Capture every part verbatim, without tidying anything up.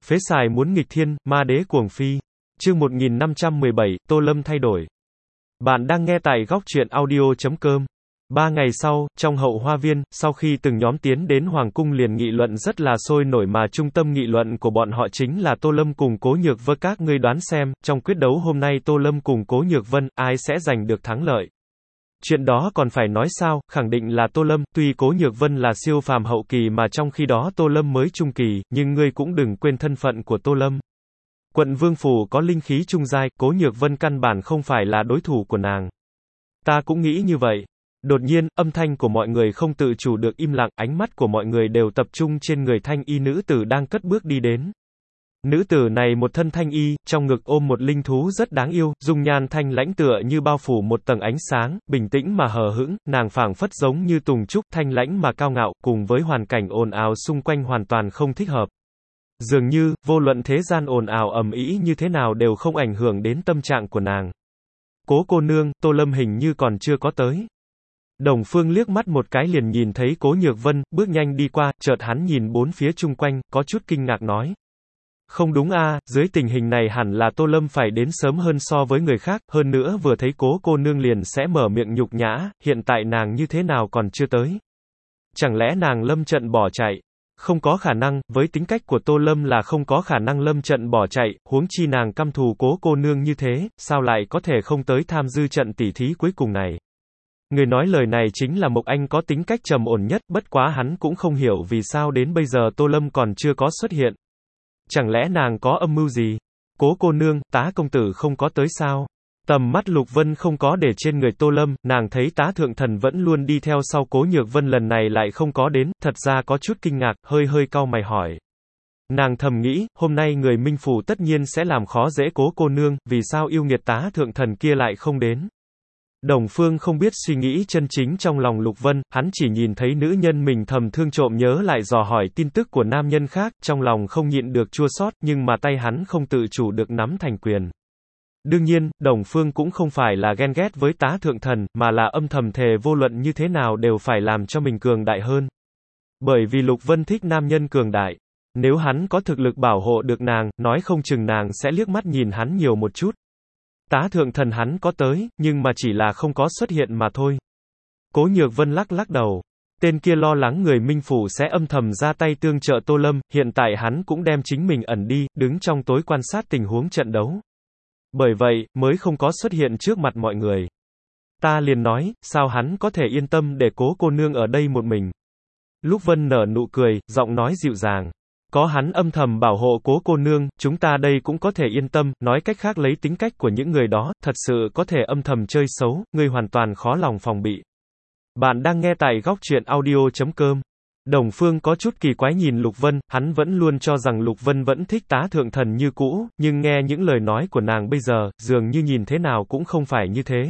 Phế xài muốn nghịch thiên, ma đế cuồng phi. Chương một nghìn năm trăm mười bảy, Tô Lâm thay đổi. Bạn đang nghe tại góc truyện audio chấm com. Ba ngày sau, trong hậu hoa viên, sau khi từng nhóm tiến đến Hoàng cung liền nghị luận rất là sôi nổi mà trung tâm nghị luận của bọn họ chính là Tô Lâm cùng Cố Nhược Vân. Các ngươi đoán xem, trong quyết đấu hôm nay Tô Lâm cùng Cố Nhược Vân, ai sẽ giành được thắng lợi? Chuyện đó còn phải nói sao, khẳng định là Tô Lâm, tuy Cố Nhược Vân là siêu phàm hậu kỳ mà trong khi đó Tô Lâm mới trung kỳ, nhưng ngươi cũng đừng quên thân phận của Tô Lâm. Quận Vương Phủ có linh khí trung giai, Cố Nhược Vân căn bản không phải là đối thủ của nàng. Ta cũng nghĩ như vậy. Đột nhiên, âm thanh của mọi người không tự chủ được im lặng, ánh mắt của mọi người đều tập trung trên người thanh y nữ tử đang cất bước đi đến. Nữ tử này một thân thanh y, trong ngực ôm một linh thú rất đáng yêu, dung nhan thanh lãnh tựa như bao phủ một tầng ánh sáng, bình tĩnh mà hờ hững, nàng phảng phất giống như tùng trúc, thanh lãnh mà cao ngạo, cùng với hoàn cảnh ồn ào xung quanh hoàn toàn không thích hợp. Dường như, vô luận thế gian ồn ào ầm ĩ như thế nào đều không ảnh hưởng đến tâm trạng của nàng. Cố cô nương, Tô Lâm hình như còn chưa có tới. Đồng Phương liếc mắt một cái liền nhìn thấy Cố Nhược Vân, bước nhanh đi qua, chợt hắn nhìn bốn phía chung quanh, có chút kinh ngạc nói. Không đúng a, dưới tình hình này hẳn là Tô Lâm phải đến sớm hơn so với người khác, hơn nữa vừa thấy Cố cô nương liền sẽ mở miệng nhục nhã, hiện tại nàng như thế nào còn chưa tới? Chẳng lẽ nàng lâm trận bỏ chạy? Không có khả năng, với tính cách của Tô Lâm là không có khả năng lâm trận bỏ chạy, huống chi nàng căm thù Cố cô nương như thế, sao lại có thể không tới tham dư trận tỉ thí cuối cùng này? Người nói lời này chính là Mộc Anh có tính cách trầm ổn nhất, bất quá hắn cũng không hiểu vì sao đến bây giờ Tô Lâm còn chưa có xuất hiện. Chẳng lẽ nàng có âm mưu gì? Cố cô nương, Tá công tử không có tới sao? Tầm mắt Lục Vân không có để trên người Tô Lâm, nàng thấy Tá thượng thần vẫn luôn đi theo sau Cố Nhược Vân lần này lại không có đến, thật ra có chút kinh ngạc, hơi hơi cau mày hỏi. Nàng thầm nghĩ, hôm nay người Minh Phủ tất nhiên sẽ làm khó dễ Cố cô nương, vì sao yêu nghiệt Tá thượng thần kia lại không đến? Đồng Phương không biết suy nghĩ chân chính trong lòng Lục Vân, hắn chỉ nhìn thấy nữ nhân mình thầm thương trộm nhớ lại dò hỏi tin tức của nam nhân khác, trong lòng không nhịn được chua xót, nhưng mà tay hắn không tự chủ được nắm thành quyền. Đương nhiên, Đồng Phương cũng không phải là ghen ghét với Tá thượng thần, mà là âm thầm thề vô luận như thế nào đều phải làm cho mình cường đại hơn. Bởi vì Lục Vân thích nam nhân cường đại. Nếu hắn có thực lực bảo hộ được nàng, nói không chừng nàng sẽ liếc mắt nhìn hắn nhiều một chút. Tá thượng thần hắn có tới, nhưng mà chỉ là không có xuất hiện mà thôi. Cố Nhược Vân lắc lắc đầu. Tên kia lo lắng người Minh Phủ sẽ âm thầm ra tay tương trợ Tô Lâm, hiện tại hắn cũng đem chính mình ẩn đi, đứng trong tối quan sát tình huống trận đấu. Bởi vậy, mới không có xuất hiện trước mặt mọi người. Ta liền nói, sao hắn có thể yên tâm để Cố cô nương ở đây một mình. Lục Vân nở nụ cười, giọng nói dịu dàng. Có hắn âm thầm bảo hộ Cố cô nương, chúng ta đây cũng có thể yên tâm, nói cách khác lấy tính cách của những người đó, thật sự có thể âm thầm chơi xấu, ngươi hoàn toàn khó lòng phòng bị. Bạn đang nghe tại góc truyện audio chấm com. Đồng Phương có chút kỳ quái nhìn Lục Vân, hắn vẫn luôn cho rằng Lục Vân vẫn thích Tá thượng thần như cũ, nhưng nghe những lời nói của nàng bây giờ, dường như nhìn thế nào cũng không phải như thế.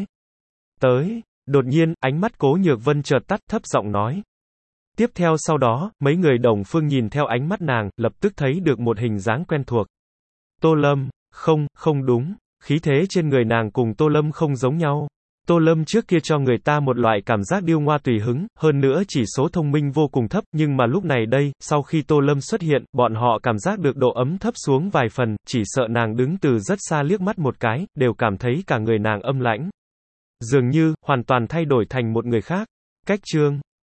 Tới, đột nhiên, ánh mắt Cố Nhược Vân chợt tắt, thấp giọng nói. Tiếp theo sau đó, mấy người Đồng Phương nhìn theo ánh mắt nàng, lập tức thấy được một hình dáng quen thuộc. Tô Lâm, không, không đúng, khí thế trên người nàng cùng Tô Lâm không giống nhau. Tô Lâm trước kia cho người ta một loại cảm giác điêu ngoa tùy hứng, hơn nữa chỉ số thông minh vô cùng thấp, nhưng mà lúc này đây, sau khi Tô Lâm xuất hiện, bọn họ cảm giác được độ ấm thấp xuống vài phần, chỉ sợ nàng đứng từ rất xa liếc mắt một cái, đều cảm thấy cả người nàng âm lãnh. Dường như, hoàn toàn thay đổi thành một người khác. Cách chương